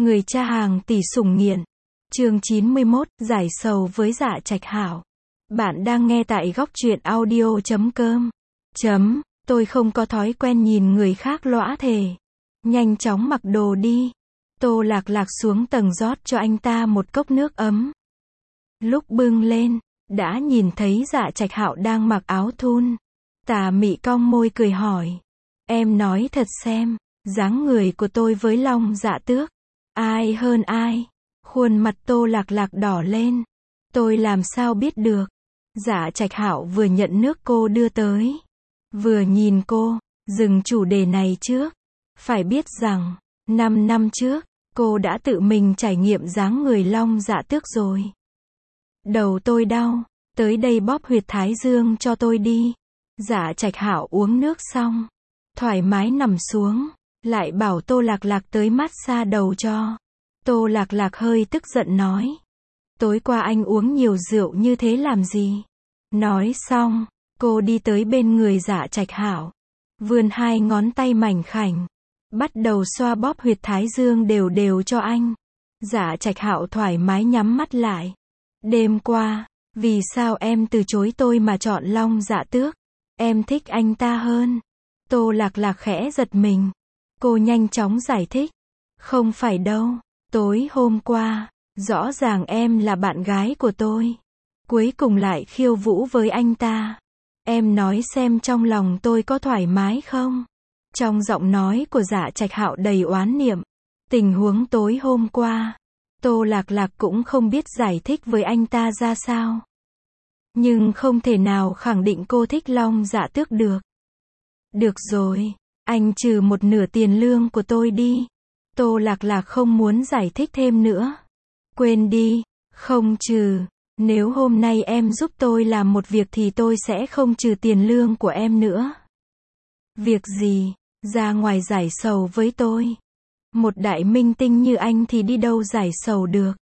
Người cha hàng tỷ sủng nghiện. Chương 91, giải sầu với Dạ Trạch Hảo. Bạn đang nghe tại góc truyện audio.com. Tôi không có thói quen nhìn người khác lõa thể. Nhanh chóng mặc đồ đi. Tô Lạc Lạc xuống tầng rót cho anh ta một cốc nước ấm. Lúc bưng lên, đã nhìn thấy Dạ Trạch Hạo đang mặc áo thun. Tà mị cong môi cười hỏi. Em nói thật xem, dáng người của tôi với Long Dạ Tước, ai hơn ai? Khuôn mặt Tô Lạc Lạc đỏ lên. Tôi làm sao biết được? Dạ Trạch Hạo vừa nhận nước cô đưa tới, vừa nhìn cô, dừng chủ đề này trước. Phải biết rằng, 5 năm trước, cô đã tự mình trải nghiệm dáng người Long Dạ Tước rồi. Đầu tôi đau, tới đây bóp huyệt thái dương cho tôi đi. Dạ Trạch Hạo uống nước xong, thoải mái nằm xuống, lại bảo Tô Lạc Lạc tới massage đầu cho. Tô Lạc Lạc hơi tức giận nói. Tối qua anh uống nhiều rượu như thế làm gì? Nói xong, cô đi tới bên người Dạ Trạch Hạo, vươn hai ngón tay mảnh khảnh, bắt đầu xoa bóp huyệt thái dương đều đều cho anh. Dạ Trạch Hạo thoải mái nhắm mắt lại. Đêm qua, vì sao em từ chối tôi mà chọn Long Dạ Tước? Em thích anh ta hơn. Tô Lạc Lạc khẽ giật mình. Cô nhanh chóng giải thích. Không phải đâu. Tối hôm qua, rõ ràng em là bạn gái của tôi. Cuối cùng lại khiêu vũ với anh ta. Em nói xem trong lòng tôi có thoải mái không? Trong giọng nói của Dạ Trạch Hạo đầy oán niệm. Tình huống tối hôm qua, Tô Lạc Lạc cũng không biết giải thích với anh ta ra sao. Nhưng không thể nào khẳng định cô thích Long Dạ Tước được. Được rồi, anh trừ một nửa tiền lương của tôi đi. Tô Lạc Lạc không muốn giải thích thêm nữa. Quên đi, không trừ. Nếu hôm nay em giúp tôi làm một việc thì tôi sẽ không trừ tiền lương của em nữa. Việc gì? Ra ngoài giải sầu với tôi. Một đại minh tinh như anh thì đi đâu giải sầu được.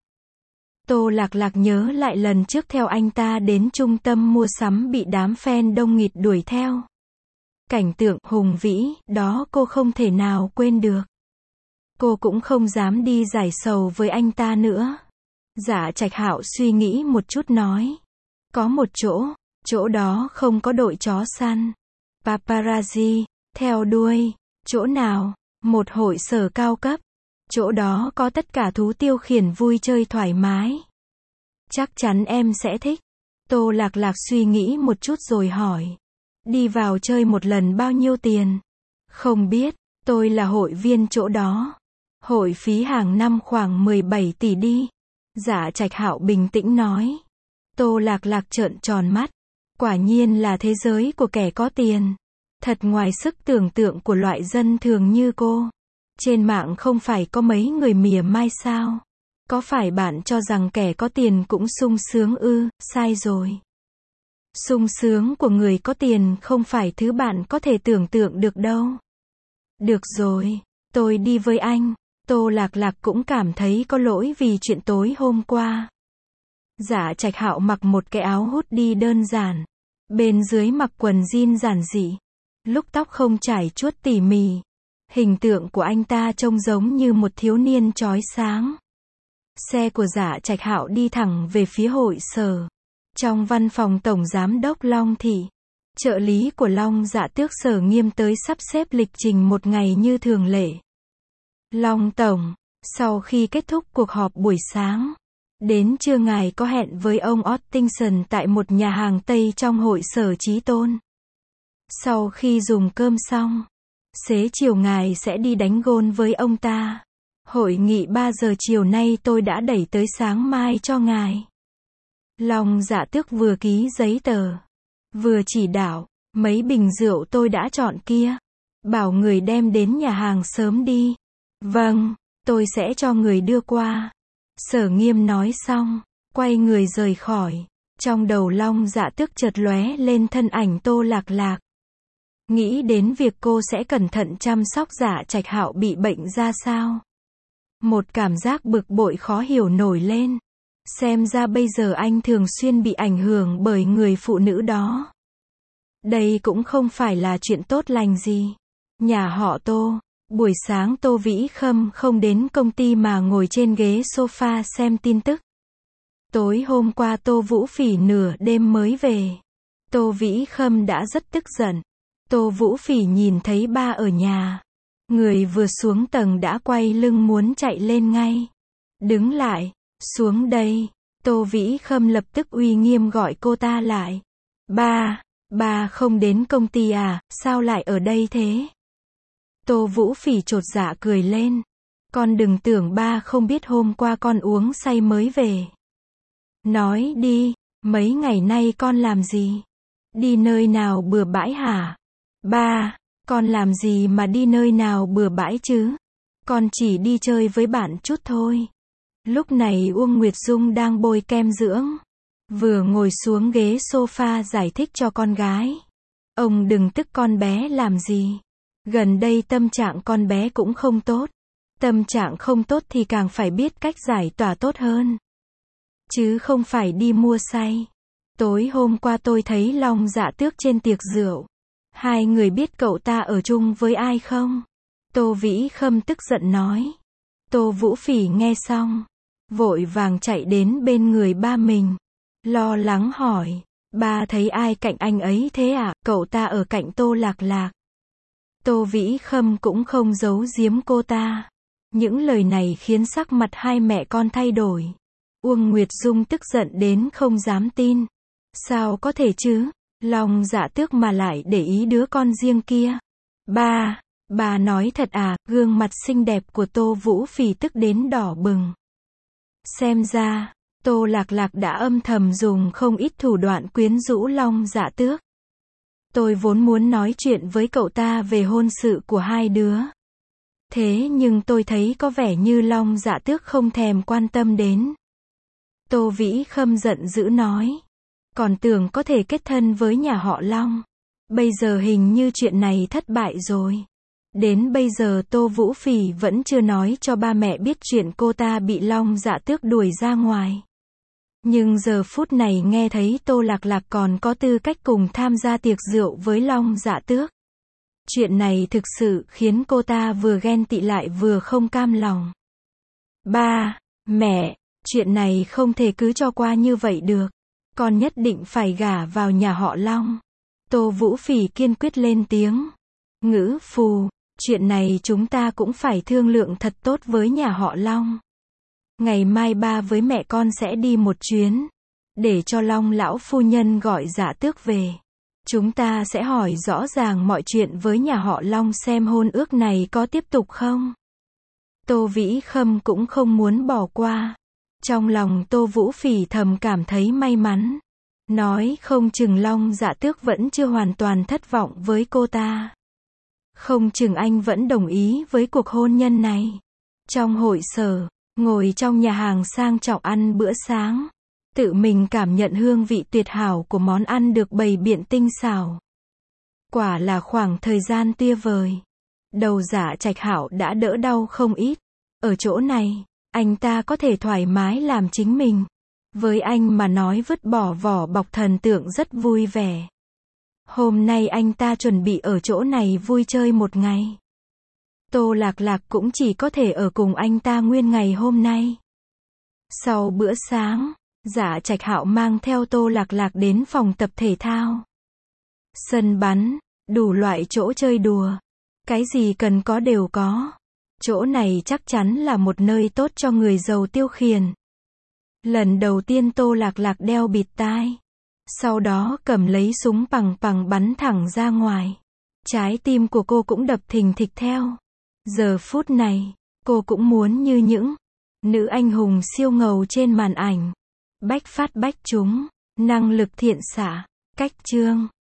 Tô Lạc Lạc nhớ lại lần trước theo anh ta đến trung tâm mua sắm bị đám fan đông nghịt đuổi theo. Cảnh tượng hùng vĩ, đó cô không thể nào quên được. Cô cũng không dám đi giải sầu với anh ta nữa. Dạ Trạch Hạo suy nghĩ một chút nói. Có một chỗ đó không có đội chó săn. Paparazzi, theo đuôi. Chỗ nào? Một hội sở cao cấp. Chỗ đó có tất cả thú tiêu khiển vui chơi thoải mái. Chắc chắn em sẽ thích. Tô Lạc Lạc suy nghĩ một chút rồi hỏi. Đi vào chơi một lần bao nhiêu tiền? Không biết, tôi là hội viên chỗ đó. Hội phí hàng năm khoảng 17 tỷ đi. Dạ Trạch Hạo bình tĩnh nói. Tô Lạc Lạc trợn tròn mắt. Quả nhiên là thế giới của kẻ có tiền. Thật ngoài sức tưởng tượng của loại dân thường như cô. Trên mạng không phải có mấy người mỉa mai sao? Có phải bạn cho rằng kẻ có tiền cũng sung sướng ư? Sai rồi. Sung sướng của người có tiền không phải thứ bạn có thể tưởng tượng được đâu. Được rồi, tôi đi với anh. Tô Lạc Lạc cũng cảm thấy có lỗi vì chuyện tối hôm qua. Dạ Trạch Hạo mặc một cái áo hoodie đơn giản. Bên dưới mặc quần jean giản dị. Lúc tóc không trải chuốt tỉ mỉ. Hình tượng của anh ta trông giống như một thiếu niên chói sáng. Xe của Dạ Trạch Hạo đi thẳng về phía hội sở. Trong văn phòng Tổng Giám đốc Long Thị, trợ lý của Long Dạ Tước Sở Nghiêm tới sắp xếp lịch trình một ngày như thường lệ. Long Tổng, sau khi kết thúc cuộc họp buổi sáng, đến trưa ngài có hẹn với ông Ottingson tại một nhà hàng Tây trong hội sở Chí Tôn. Sau khi dùng cơm xong, xế chiều ngài sẽ đi đánh gôn với ông ta. Hội nghị 3 giờ chiều nay tôi đã đẩy tới sáng mai cho ngài. Long Dạ Tước vừa ký giấy tờ, vừa chỉ đạo, mấy bình rượu tôi đã chọn kia. Bảo người đem đến nhà hàng sớm đi. Vâng, tôi sẽ cho người đưa qua. Sở Nghiêm nói xong, quay người rời khỏi. Trong đầu Long Dạ Tước chợt lóe lên thân ảnh Tô Lạc Lạc. Nghĩ đến việc cô sẽ cẩn thận chăm sóc Dạ Trạch Hạo bị bệnh ra sao. Một cảm giác bực bội khó hiểu nổi lên. Xem ra bây giờ anh thường xuyên bị ảnh hưởng bởi người phụ nữ đó. Đây cũng không phải là chuyện tốt lành gì. Nhà họ Tô, Buổi sáng Tô Vĩ Khâm không đến công ty mà ngồi trên ghế sofa xem tin tức. Tối hôm qua Tô Vũ Phỉ nửa đêm mới về. Tô Vĩ Khâm đã rất tức giận. Tô Vũ Phỉ nhìn thấy ba ở nhà. Người vừa xuống tầng đã quay lưng muốn chạy lên ngay. Đứng lại, xuống đây. Tô Vĩ Khâm lập tức uy nghiêm gọi cô ta lại. Ba không đến công ty à, sao lại ở đây thế? Tô Vũ Phỉ chột dạ cười lên. Con đừng tưởng ba không biết hôm qua con uống say mới về. Nói đi, mấy ngày nay con làm gì? Đi nơi nào bừa bãi hả? Ba, con làm gì mà đi nơi nào bừa bãi chứ? Con chỉ đi chơi với bạn chút thôi. Lúc này Uông Nguyệt Dung đang bôi kem dưỡng. Vừa ngồi xuống ghế sofa giải thích cho con gái. Ông đừng tức con bé làm gì. Gần đây tâm trạng con bé cũng không tốt. Tâm trạng không tốt thì càng phải biết cách giải tỏa tốt hơn. Chứ không phải đi mua say. Tối hôm qua tôi thấy Long Dạ Tước trên tiệc rượu. Hai người biết cậu ta ở chung với ai không? Tô Vĩ Khâm tức giận nói. Tô Vũ Phỉ nghe xong, vội vàng chạy đến bên người ba mình. Lo lắng hỏi. Ba thấy ai cạnh anh ấy thế à? Cậu ta ở cạnh Tô Lạc Lạc. Tô Vĩ Khâm cũng không giấu giếm cô ta. Những lời này khiến sắc mặt hai mẹ con thay đổi. Uông Nguyệt Dung tức giận đến không dám tin. Sao có thể chứ? Long Dạ Tước mà lại để ý đứa con riêng kia. Bà nói thật à? Gương mặt xinh đẹp của Tô Vũ Phỉ tức đến đỏ bừng. Xem ra, Tô Lạc Lạc đã âm thầm dùng không ít thủ đoạn quyến rũ Long Dạ Tước. Tôi vốn muốn nói chuyện với cậu ta về hôn sự của hai đứa. Thế nhưng tôi thấy có vẻ như Long Dạ Tước không thèm quan tâm đến. Tô Vĩ Khâm giận dữ nói. Còn tưởng có thể kết thân với nhà họ Long. Bây giờ hình như chuyện này thất bại rồi. Đến bây giờ Tô Vũ Phỉ vẫn chưa nói cho ba mẹ biết chuyện cô ta bị Long Dạ Tước đuổi ra ngoài. Nhưng giờ phút này nghe thấy Tô Lạc Lạc còn có tư cách cùng tham gia tiệc rượu với Long Dạ Tước. Chuyện này thực sự khiến cô ta vừa ghen tị lại vừa không cam lòng. Ba, mẹ, chuyện này không thể cứ cho qua như vậy được. Con nhất định phải gả vào nhà họ Long. Tô Vũ Phỉ kiên quyết lên tiếng. Ngữ phù, chuyện này chúng ta cũng phải thương lượng thật tốt với nhà họ Long. Ngày mai ba với mẹ con sẽ đi một chuyến. Để cho Long lão phu nhân gọi Dạ Tước về. Chúng ta sẽ hỏi rõ ràng mọi chuyện với nhà họ Long xem hôn ước này có tiếp tục không. Tô Vĩ Khâm cũng không muốn bỏ qua. Trong lòng Tô Vũ Phỉ thầm cảm thấy may mắn. Nói không chừng Long Dạ Tước vẫn chưa hoàn toàn thất vọng với cô ta. Không chừng anh vẫn đồng ý với cuộc hôn nhân này. Trong hội sở, ngồi trong nhà hàng sang trọng ăn bữa sáng. Tự mình cảm nhận hương vị tuyệt hảo của món ăn được bày biện tinh xảo. Quả là khoảng thời gian tia vời. Đầu Dạ Trạch Hạo đã đỡ đau không ít. Ở chỗ này, anh ta có thể thoải mái làm chính mình. Với anh mà nói vứt bỏ vỏ bọc thần tượng rất vui vẻ. Hôm nay anh ta chuẩn bị ở chỗ này vui chơi một ngày. Tô Lạc Lạc cũng chỉ có thể ở cùng anh ta nguyên ngày hôm nay. Sau bữa sáng, Dạ Trạch Hạo mang theo Tô Lạc Lạc đến phòng tập thể thao. Sân bắn, đủ loại chỗ chơi đùa. Cái gì cần có đều có. Chỗ này chắc chắn là một nơi tốt cho người giàu tiêu khiển. Lần đầu tiên Tô Lạc Lạc đeo bịt tai. Sau đó cầm lấy súng pằng pằng bắn thẳng ra ngoài. Trái tim của cô cũng đập thình thịch theo. Giờ phút này, cô cũng muốn như những nữ anh hùng siêu ngầu trên màn ảnh. Bách phát bách trúng, năng lực thiện xạ, cách chương.